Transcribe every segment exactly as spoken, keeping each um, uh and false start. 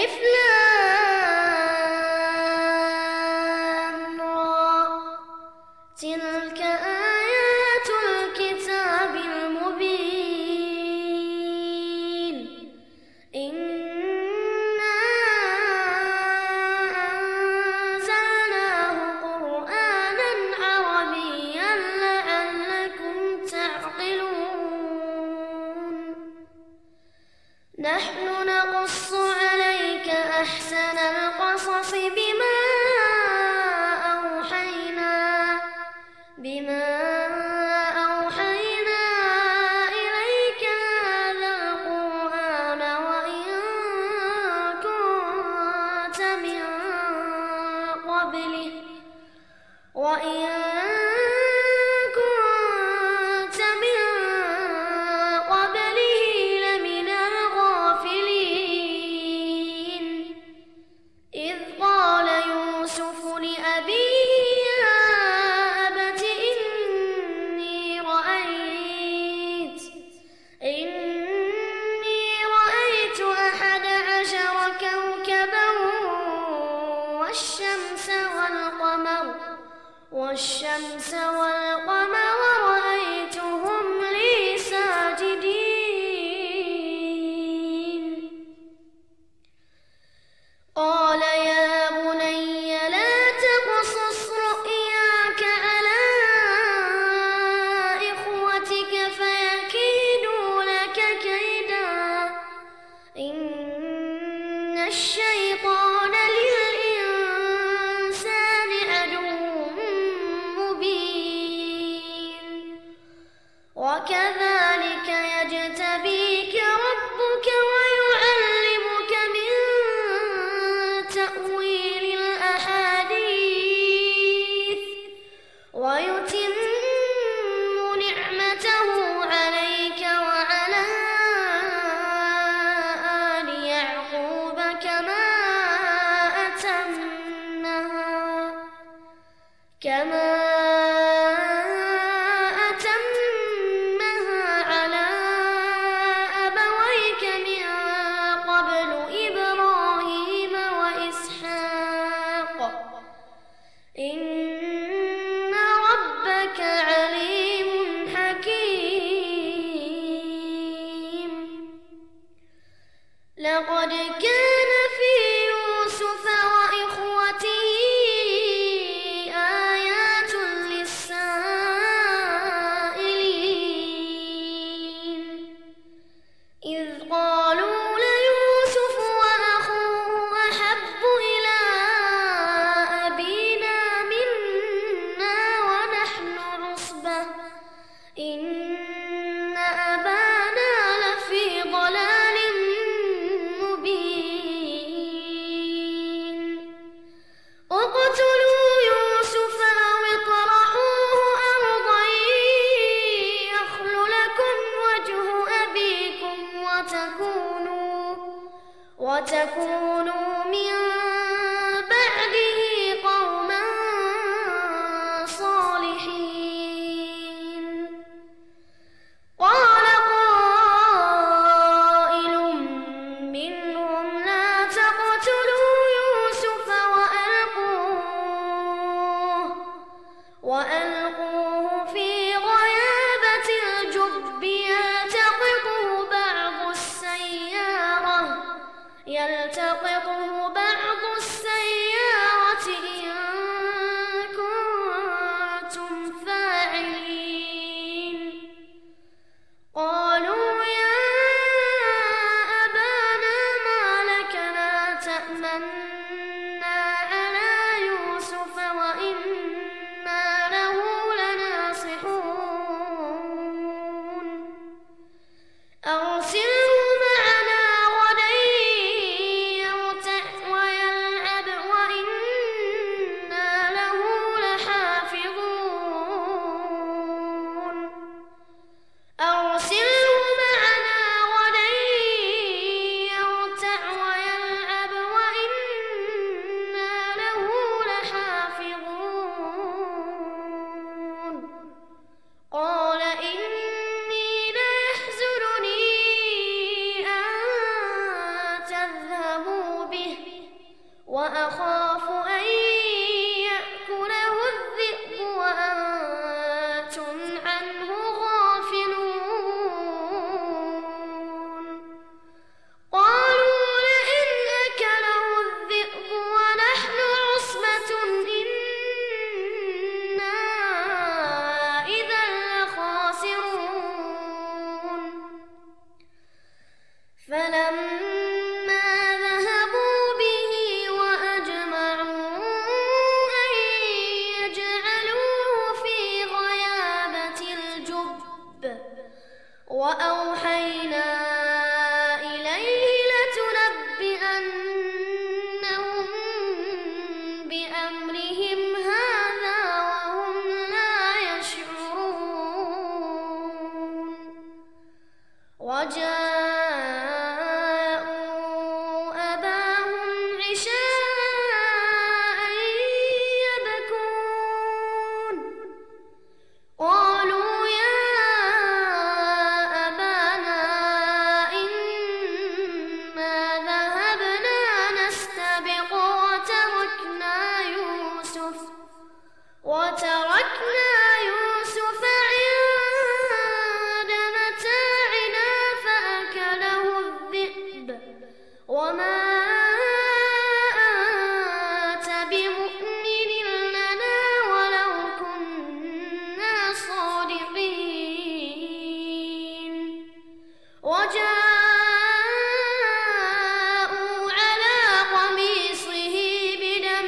ألف لام را تلك آيات الكتاب المبين إنا أنزلناه قرآنا عربيا لعلكم تعقلون نحن نقص عليك أحسن القصص بما أوحينا بما أوحينا إليك هذا القرآن وإن كنت من قبله وإن كنت من قبله لمن الغافلين إذ قال يوسف لأبيه يا أبت إني رأيت إني رأيت أحد عشر كوكبا والشمس والقمر والشمس والقمر رأيتهم لي ساجدين قال يا بني لا تقصص رؤياك على إخوتك فيكيدوا لك كيدا إن الشيطان للإنسان عدو مبين وكذلك يجتبيك ربك ويعلمك من تأويل الأحاديث ويتم نعمته عليك وعلى آل يعقوب كما أتمها كما أتمها على أبويك من قبل إبراهيم وإسحاق إن ربك عليم حكيم لقد كان في يوسف وإخوته آيات للسائلين إذ قالوا ليوسف وأخوه أحب إلى أبينا منا ونحن عصبة إن أبانا لفي ضلال مبين اقتلوا يوسف أو اطرحوه أرضا يخل لكم وجه أبيكم وتكونوا وتكونوا من بعده قوما صالحين قال قائل منهم لا تقتلوا يوسف وألقوه وألقوه في غيابة الجب يلتقطه بعض السيارة يلتقطه بعض السيارة إن كنتم فاعلين قالوا يا أبانا ما لك لا تأمنا على يوسف وإنا له لناصحون أرسله معنا غدا يرتع ويلعب وإنا له لحافظون أرسله معنا غدا يرتع ويلعب وإنا وأخاف أن يأكله الذئب وأنتم عنه غافلون قالوا لئن أكله الذئب ونحن عصبة إنا إذا لخاسرون فلما ذهبوا به وأجمعوا أن يجعلوه في غيابة الجب وأوحينا إليه لتنبئنهم بأمرهم هذا وهم لا يشعرون وجاءوا أباهم عشاء يبكون قالوا يا أبانا إنا ذهبنا نستبق وتركنا يوسف وتركنا يوسف عند متاعنا فأكله الذئب وما أنت بمؤمن لنا ولو كنا صادقين وجاءوا على قميصه بدم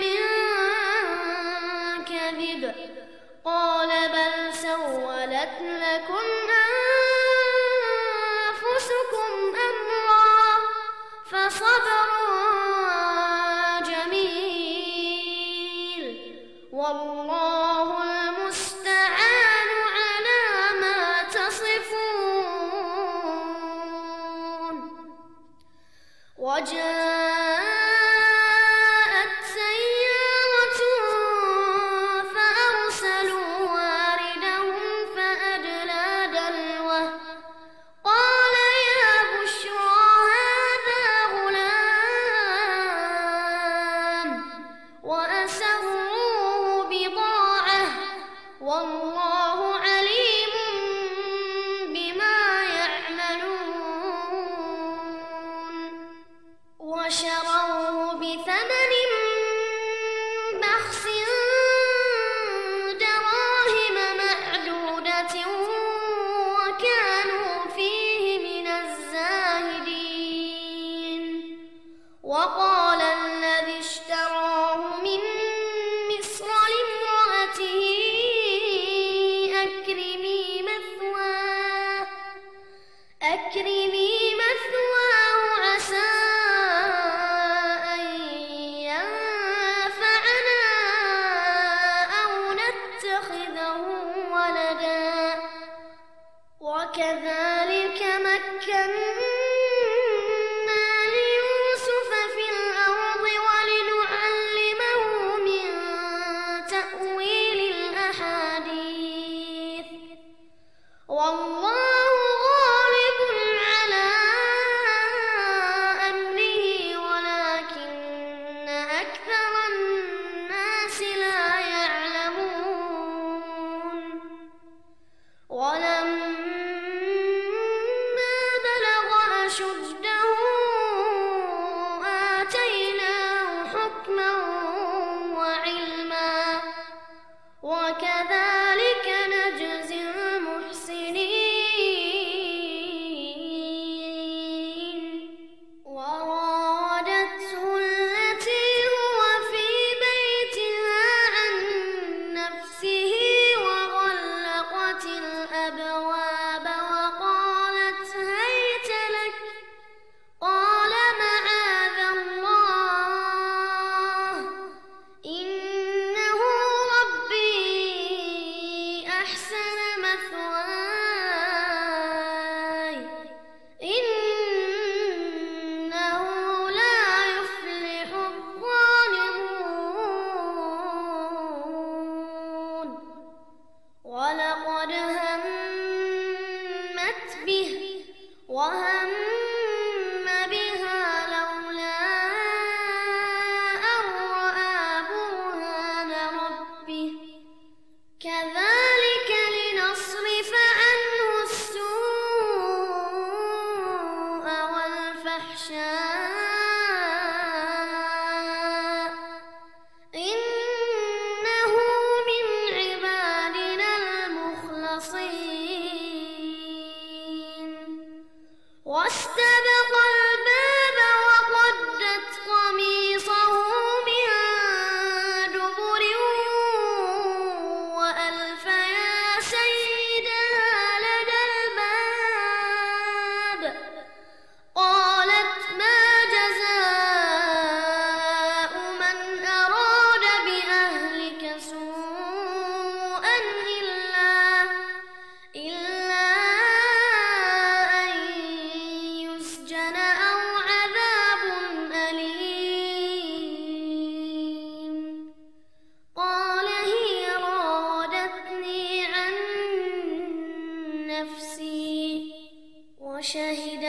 كذب قال بل سولت لكم أنفسكم أمرا فصبر جميل والله المستعان على ما تصفون وجاءت سيارة فأرسلوا واردهم فأدلى دلوه قال يا بشرى هذا غلام وأسروه بضاعة والله عليم بما يعملون وشروه بثمن بخس دراهم معدودة وكانوا فيه من الزاهدين وقال الذي اشتراه من مصر لامرأته أكرمي مثواه أكرمي مثواه عسى أن ينفعنا أو نتخذه ولدا وكذلك مكنا ليوسف في الأرض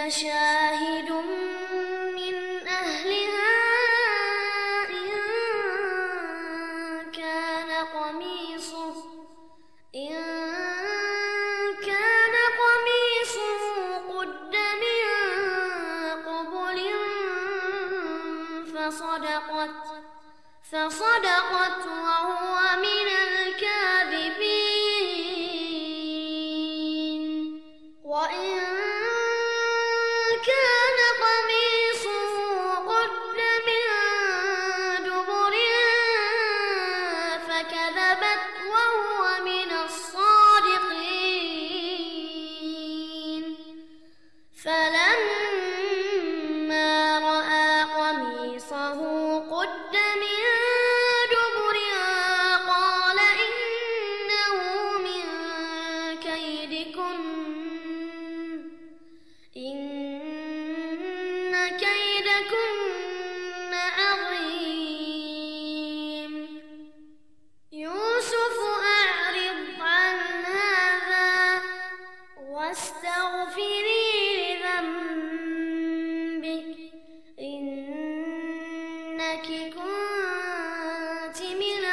شاهد من أهلها إن كان قميصه إن كان قميصه قد من قبل فصدقت فصدقت وهو من الكاذبين وإن كان قميصه قد من دبر فكذبت وهو من الصادقين فلما رأى قميصه قد من دبر قال إنه من كيدكن إن كيدكن عظيم يوسف أعرض عن هذا واستغفري لذنبك إنك كنت من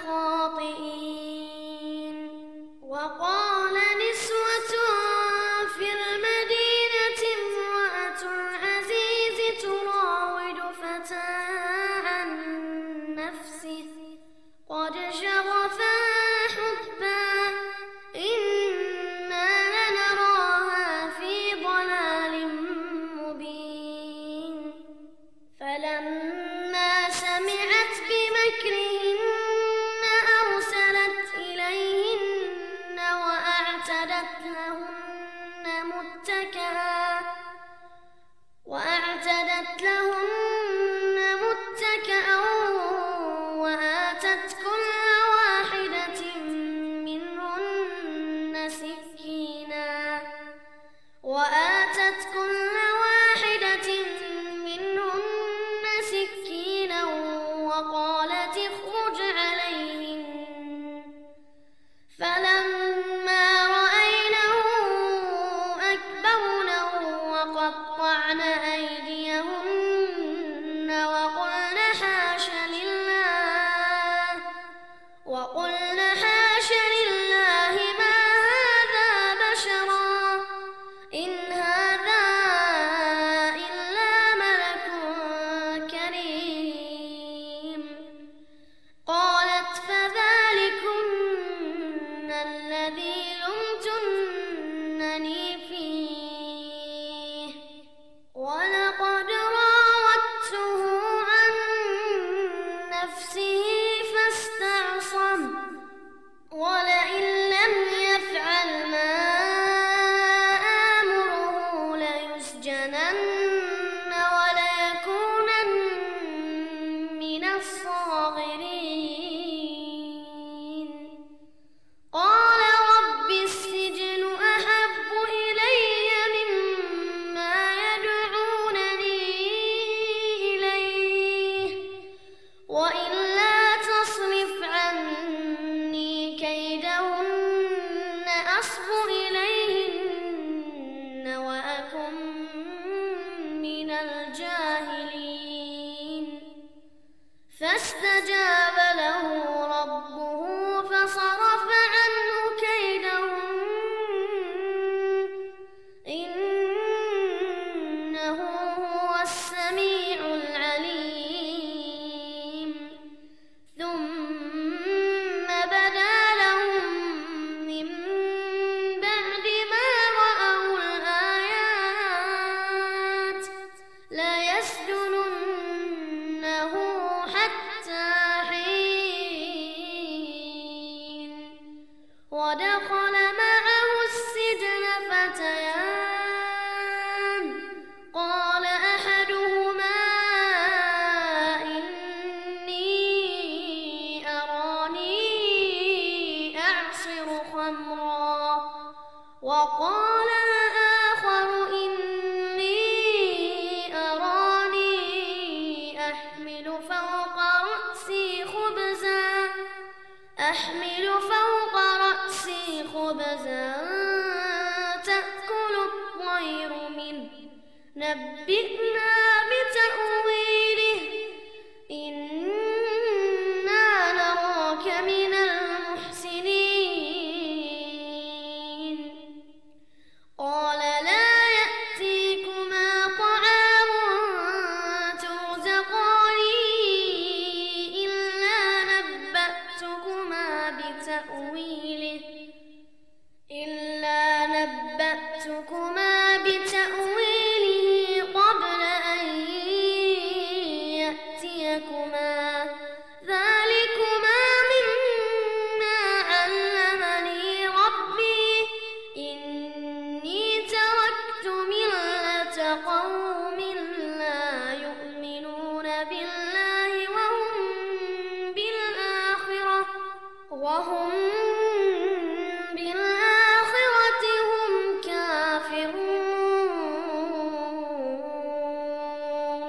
الخاطئين وقال نسوة في المدينة امرأة العزيز تراود فتاها عن نفسه قد شغفها حبا إنا لنراها في ضلال مبين فلما سمعت بمكرهن أرسلت إليهن وأعتدت لهن متكئا وأعتدت لهن متكئا وآتت كل واحدة منهن سكينا وآتت كل واحدة منهن سكينا وقالت اخرج عليهن فلما رأينه أكبرنه وقطعن أيديهن وقلن حاش لله وقلن حاش لله ما هذا بشرا إن هذا إلا ملك كريم قالت فذلكن الذي لمتنني فيه ولقد راودته عن نفسه فاستعصم ولئن لم يفعل ما آمره ليسجنن وليكونن من الصاغرين قال رب السجن أحب إلي مما يدعونني إليه وإلا تصرف عني كيدهن أصب إليهن وأكن من الجاهلين فاستجاب له ربه فصرف عنه كيدهن إنه هو السميع العليم ثم بدا لهم من بعد ما رأوا الآيات ليسجننه حتى حين ودخل معه السجن فتيان قال أحدهما إني أراني أعصر خمرا وقال الآخر إني أراني أحمل فوق رأسي خبزا أحمل فوق رأسي خبزا تأكل الطير منه نبئنا بتأويله إنا نراك من المحسنين قال لا يأتيكما طعام ترزقانه إلا نبأتكما بتأويله إلا نبأتكما بتأويله قبل أن يأتيكما ذلكما مما علمني ربي إني تركت ملة قوم لا يؤمنون بالله وهم بالآخرة وهم بالآخرة هم كافرون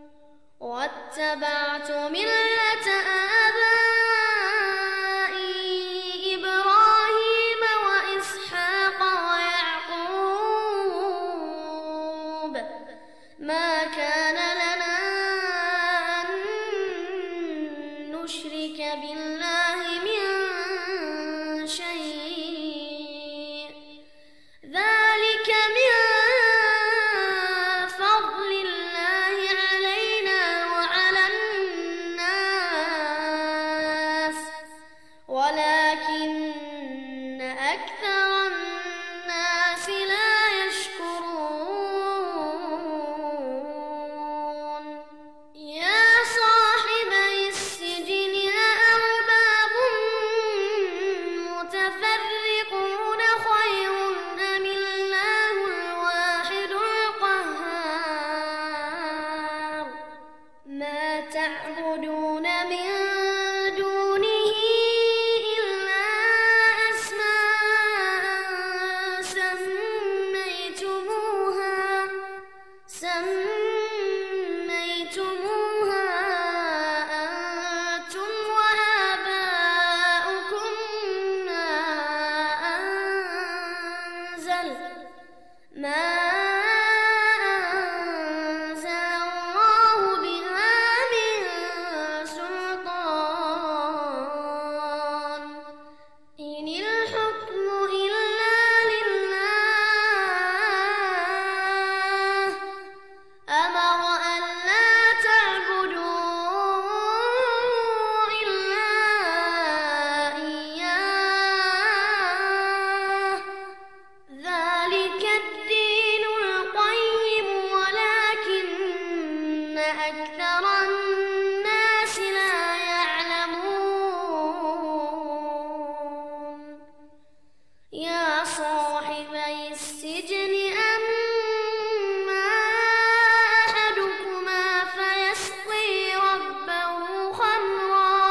واتبعت ملة آبائي إبراهيم وإسحاق ويعقوب ما كان لنا أن نشرك بالله من شيء ذلك من فضل الله علينا وعلى الناس ولكن أكثر الناس لا يشكرون يا صاحبي السجن أأرباب متفرقون خير أم الله الواحد القهار ما تعبدون من دونه إلا أسماء سميتموها سميتموها أنتم وآباؤكم ما أنزل ما أنزل الله بها من سلطان إن الحكم إلا لله أمر أن لا تعبدوا إلا إياه ذلك الدين القيم ولكن أكثر الناس لا يعلمون يا صاحبي السجن أما أحدكما فيسقي ربه خمرا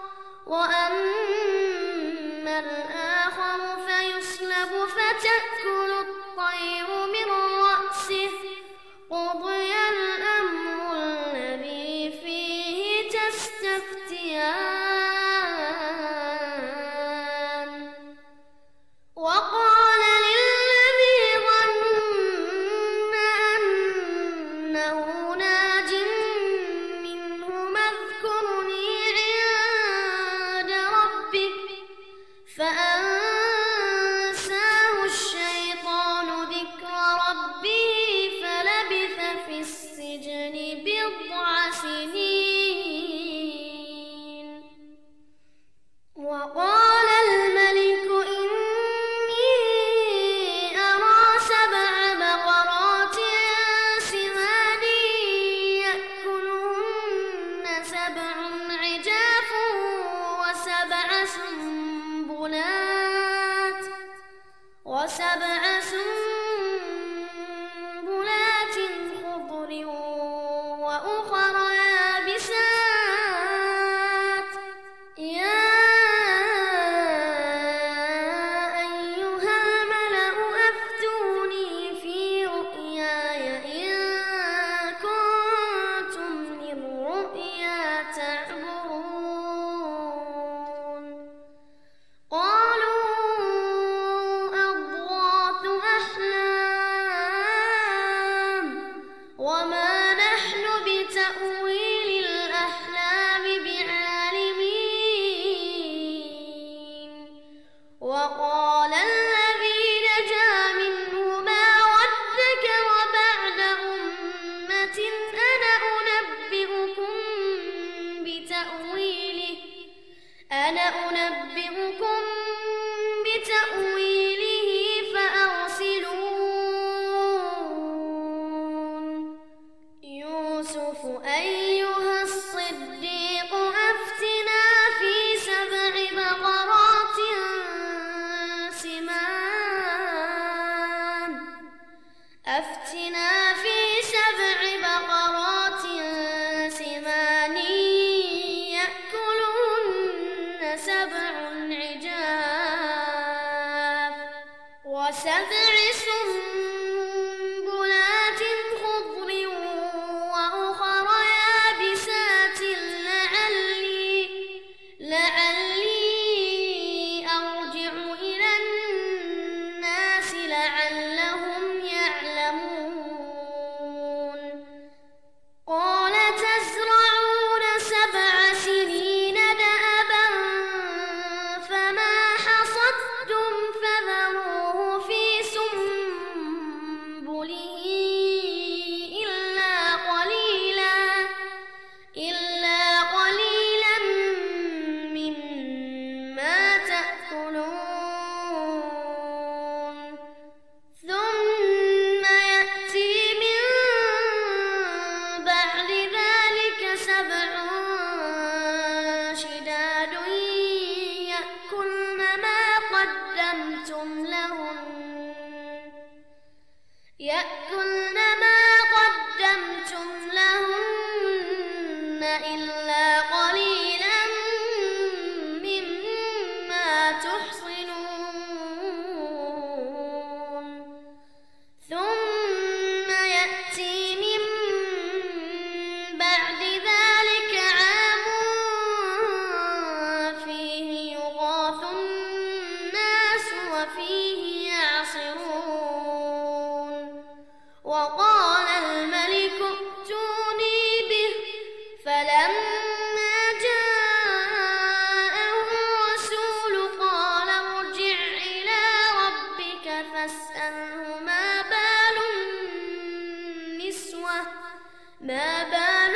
وأما الآخر فيصلب فتأكل الطير من رأسه قضي الأمر الذي فيه تستفتيان وقال للذي ظن أنه ناج منهما اذكرني عند ربك فأنساه الشيطان ذكر ربه فلبث في السجن بضع سنين وقال الملك إني أرى سبع بقرات سمان يأكلهن سبع عجاف وسبع سنبلات وسبع سنبلات خضر وأخر يابسات يا أيها الملأ أفتوني في رؤياي إن كنتم للرؤيا تعبرون قالوا أضغاث إلا قليلا مما تحصنون ثم يأتي من بعد ذلك عام فيه يغاث الناس وفيه يعصرون وقال الملك ائتوني به فلما جاءه الرسول قال ارجع إلى ربك فاسأله ما بال النسوة ما بال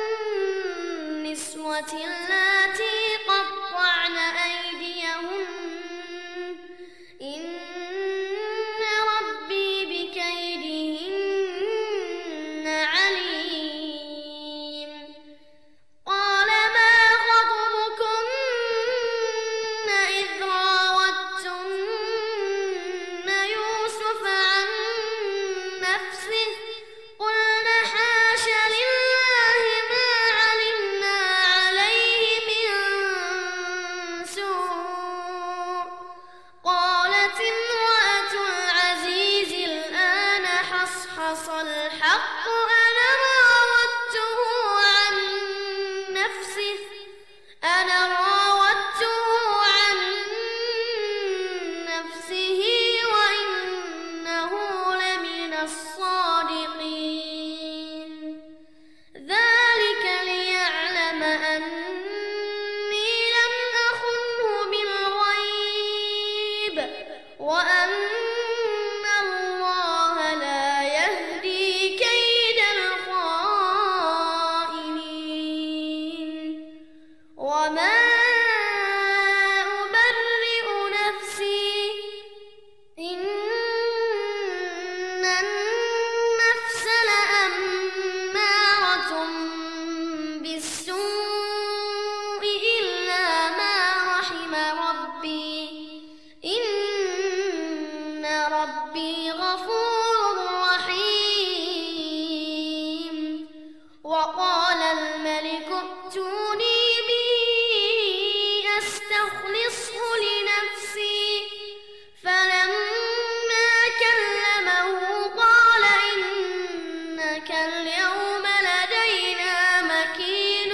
النسوة اللاتي قطعن أيديهن إن ربي بكيدهن عليم قال ما خطبكن إذ راوتن يوسف عن نفسه قلن حاش لله ما علمنا عليه من سوء قالت امرأة العزيز الآن حصحص الحق أنا راودته عن نفسه أنا راودته عن نفسه وإنه لمن الصادقين ذلك ليعلم أني لم أخنه بالغيب وأن الله لا يهدي كيد الخائنين وما أبرئ نفسي إن النفس لأمارة بالسوء إلا ما رحم ربي إن ربي غفور رحيم وقال الملك ائتوني به أستخلصه لنفسي فلما كلمه قال إنك اليوم لدينا مكين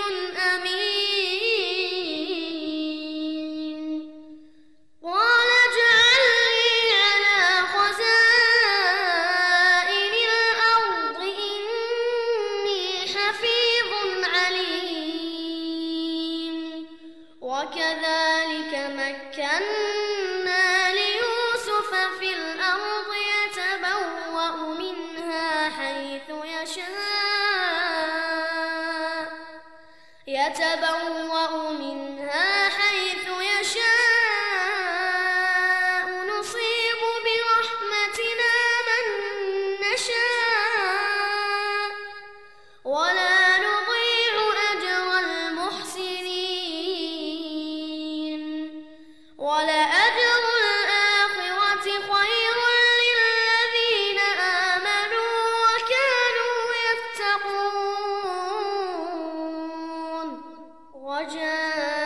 أمين قال اجعلني على خزائن الأرض إني حفيظ عليم وكذلك مكنا ليوسف في الأرض يتبوأ منها حيث يشاء يتبوأ منها حيث يشاء نصيب برحمتنا من نشاء ولا نضيع أجر المحسنين ولأجر الآخرة خير للذين آمنوا وكانوا يتقون وجاء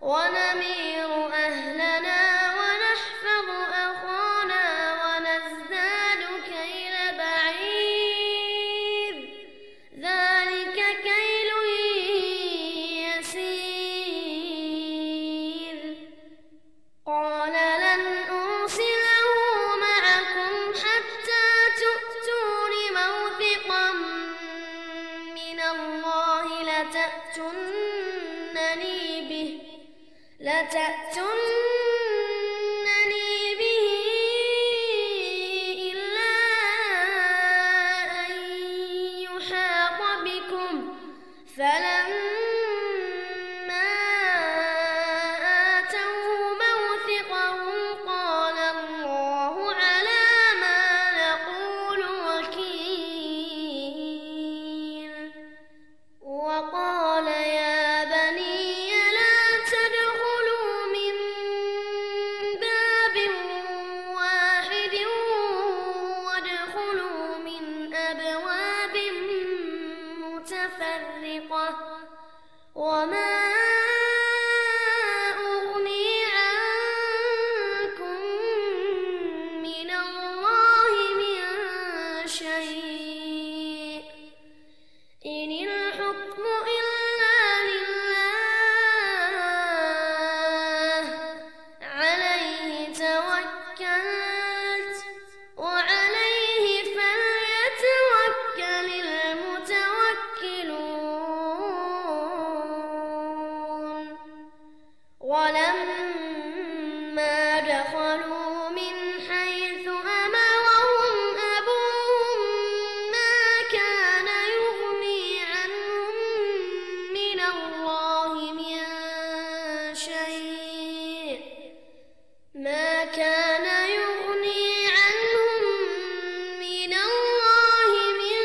ونمير أهلنا ونحفظ أخانا ونزداد كيل بعير ذلك كيل يسير قال لن أرسله معكم حتى تؤتون موثقا من الله لتأتونني به لتأتونني به إلا أن يحاط بكم فلما آتوه موثقهم قال الله على ما نقول وكيل وقال يا بني لا تدخلوا من باب واحد وادخلوا من أبواب متفرقة وما أغني عنكم من الله من شيء إن الحكم إلا لله عليه توكلت وعليه فليتوكل المتوكلون ولما دخلوا من حيث أمرهم أبوهم ما كان يغني عنهم من الله من شيء ما كان يغني عنهم من الله من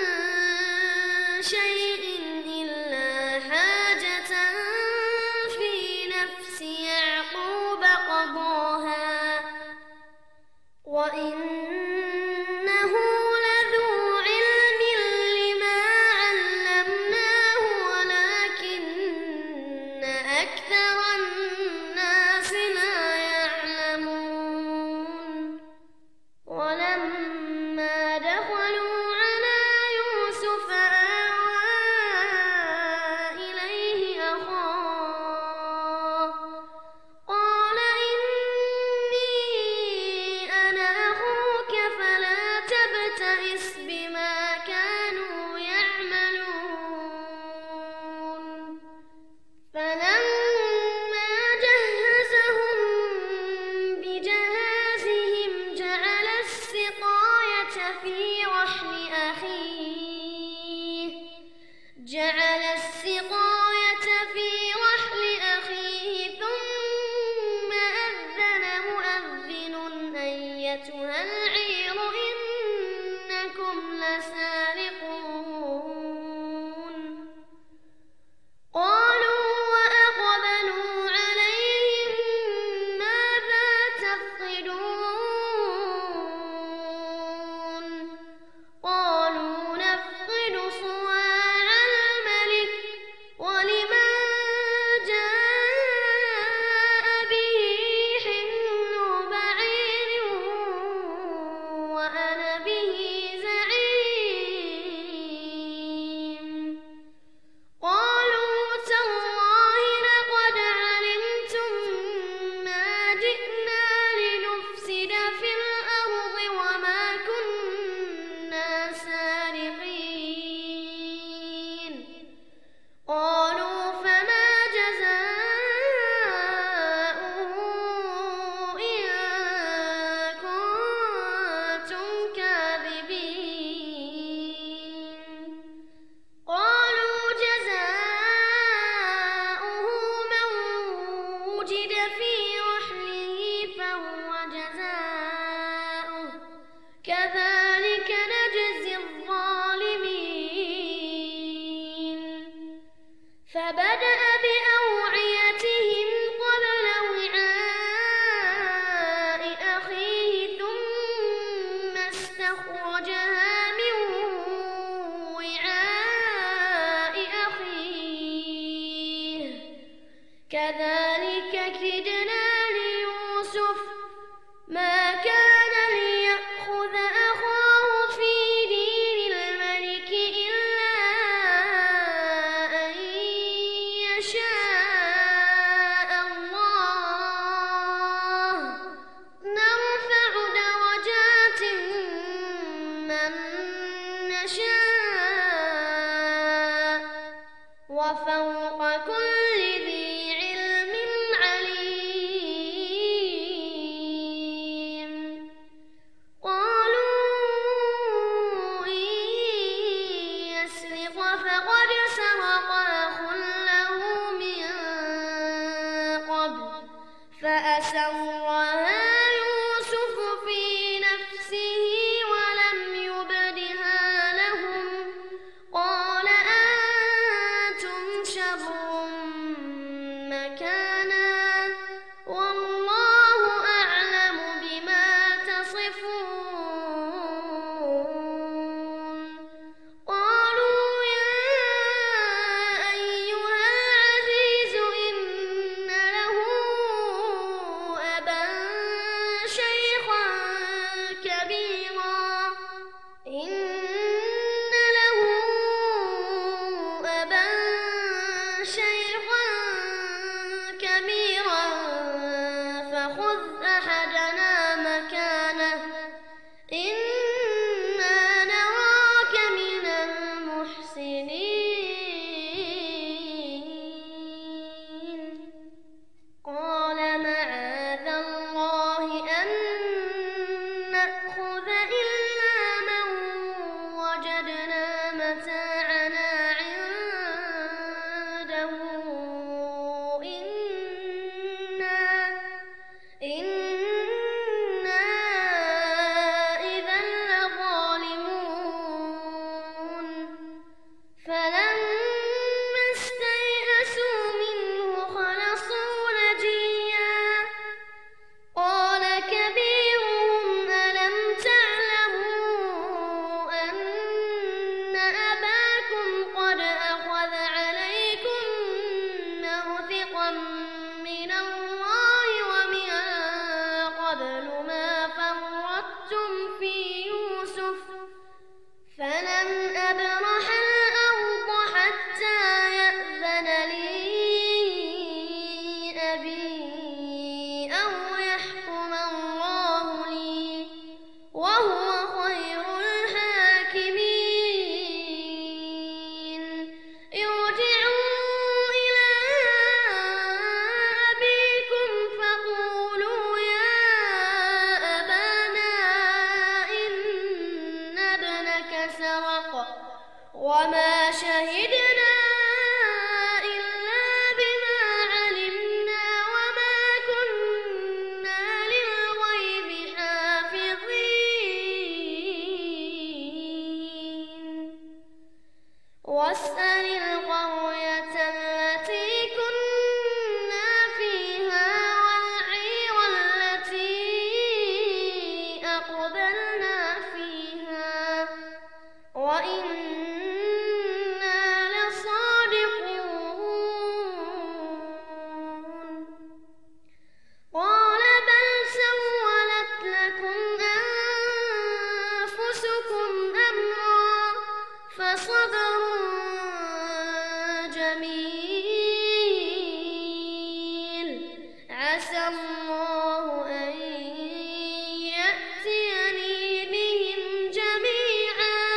شيء إلا حاجة في نفس يعقوب قضاها وإنه لذو علم لما علمناه ولكن أكثر الناس لا يعلمون ولما دخلوا على يوسف آوى إليه أخاه قال إني أنا أخوك فلا تبتئس بما كانوا يعملون فلما جهزهم بجهازهم جعل السقاية في رحل أخيه جعل السقاية في رحل أخيه ثم أذن مؤذن أيتها العير إنكم لسارقون قالوا وأقبلوا عليهم ماذا تفقدون قالوا نفقد صواع الملك ولمن جاء به حمل بعير وأنا به زعيم قالوا تالله لقد علمتم ما جئنا لنفسد في الأرض وما كنا سارقين قالوا فما جزاؤه إن كنتم كاذبين قالوا جزاؤه من وجد في رحله فهو جزاؤه كذلك نجزي الظالمين فبدأ بأوعيتهم قبل وعاء أخيه ثم استخرجها من وعاء أخيه كذلك كذلك كدنا ليوسف ما كان ليأخذ أخاه في دين الملك إلا أن يشاء الله نرفع درجات من نشاء وفوق كل ذي علم عليم قالوا إن يسرق فقد سرق أخ له من قبل فأسرها يوسف في نفسه ولم يبدها لهم قال أنتم شر مكانا والله أعلم بما تصفون قالوا يا أيها العزيز إن له أبا شيخا كبيرا إن له أبا شيخا كبيرا فخذ أحدنا مكانه إنا نراك من المحسنين قال معاذ الله أن نأخذ إلا من وجدنا متاعنا عنده إنا إنا إذا لظالمون فلما استيئسوا منه خلصوا نجيا قال كبيرهم ألم تعلموا أن أباكم قد أخذ عليكم موثقا من الله ومن قبل ما فرطتم في يوسف فلن أبرح الأرض حتى يأذن لي أبي أو يحكم الله لي وهو خير الحاكمين ارجعوا إلى أبيكم فقولوا يا أبانا إن ابنك سرق وما شهدنا إلا بما علمنا وما كنا للغيب حافظين واسأل القرية التي كنا فيها والعير التي أقبلنا فيها وإنا لصادقون قال بل سولت لكم أنفسكم أمرا فصبر جميل عسى الله أن يأتيني بهم جميعا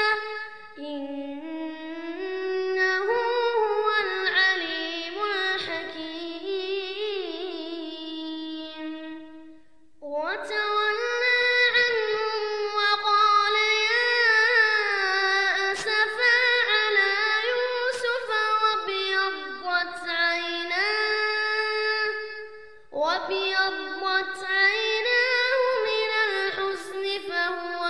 إنه هو العليم الحكيم وتولى عنهم وقال يا أسفا على يوسف وابيضت عيناه وابيضت عيناه من الحزن فهو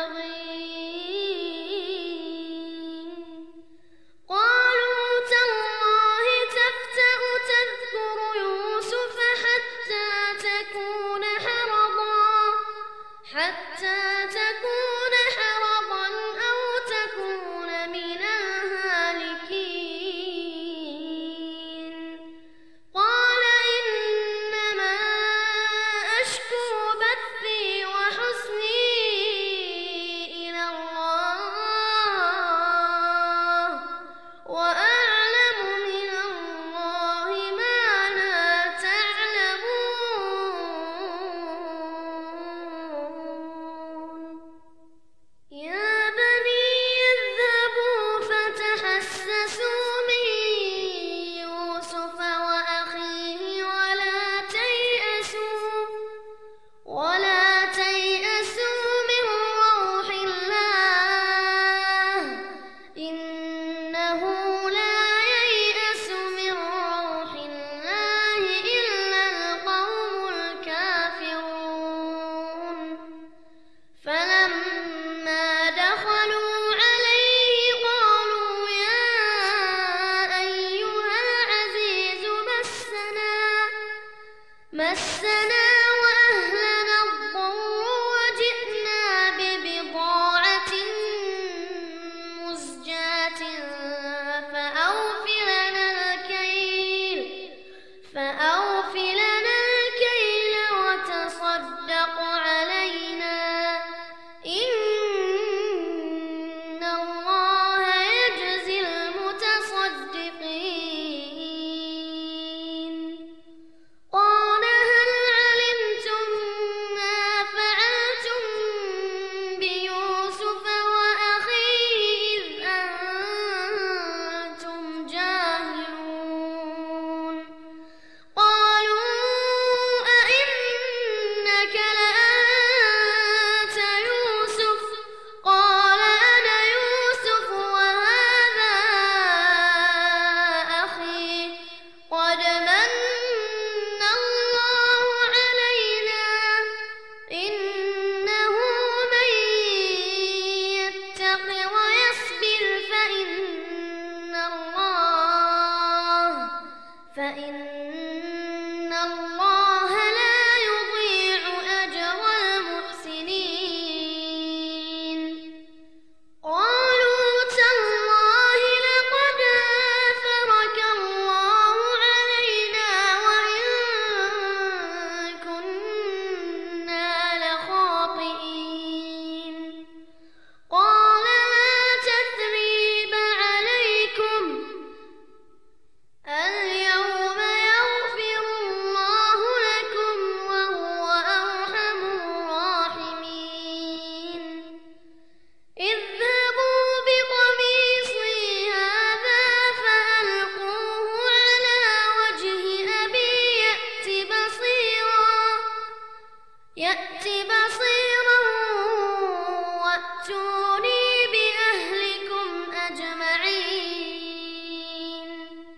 كظيم قالوا تالله تفتأ تذكر يوسف حتى تكون حرضا حتى تكون حرضا أو تكون من الهالكين قال إن مسنا وأهلنا الضر وجئنا ببضاعة مزجاة فأوف لنا الكيل فأوف لنا الكيل وتصدق علينا إن الله يجزي المتصدقين. قال هل علمتم ما فعلتم بيوسف وأخيه إذ أنتم جاهلون؟ قالوا أئنك لأنت يوسف؟ قال أنا يوسف وهذا أخي قد من الله علينا إنه من يتق ويصبر فإن الله فإن الله لا يضيع أجر المحسنين. قالوا تالله لقد آثرك الله علينا وإن كنا لخاطئين. قال لا تثريب عليكم اليوم يغفر الله لكم وهو أرحم الراحمين. اذهبوا بقميصي هذا فألقوه على وجه أبي يأت بصيرا يأت بصيرا وأتوني بأهلكم أجمعين.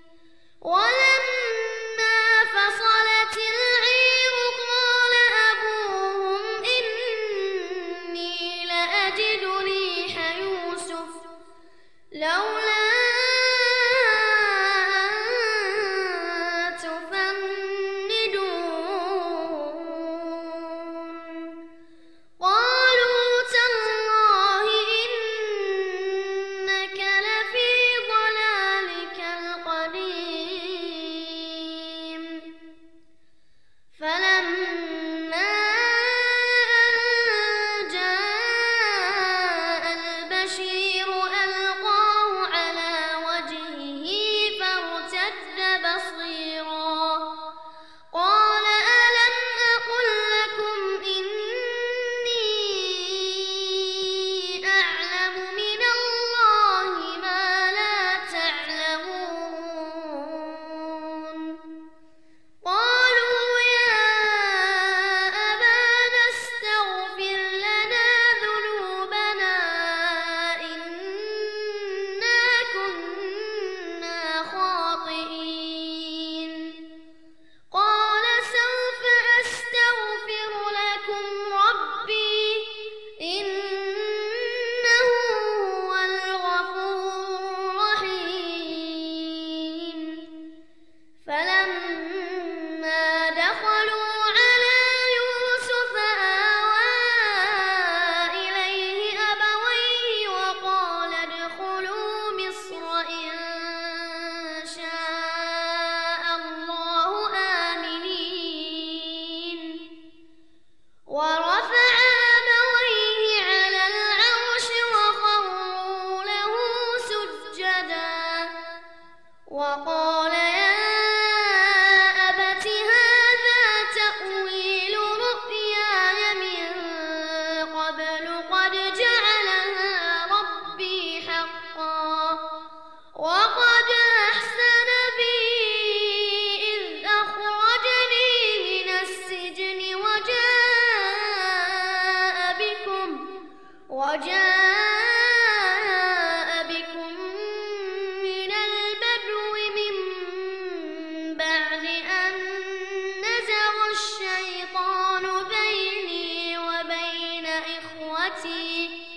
ولما فصلت العير قال أبوهم إني لأجد ريح يوسف لولا أن تفندون. قالوا تالله إنك لفي ضلالك القديم. فلما أن جاء البشير ألقاه على وجهه فارتد بصيرا قال ألم أقل لكم إني أعلم من الله ما لا تعلمون. قالوا يا أبانا استغفر لنا ذنوبنا إنا كنا خاطئين. قال سوف أستغفر لكم ربي إنه هو الغفور الرحيم. فلما دخلوا على يوسف آوى إليه أبويه وقال ادخلوا مصر إن شاء الله آمنين. ورفع أبويه على العرش وخروا له سجدا وقال يا أبت هذا تأويل رؤياي من قبل قد جعلها ربي حقا وقد أحسن بي إذ أخرجني من السجن وجاء بكم وجاء بكم من البدو من بعد أن نزغ الشيطان بيني وبين إخوتي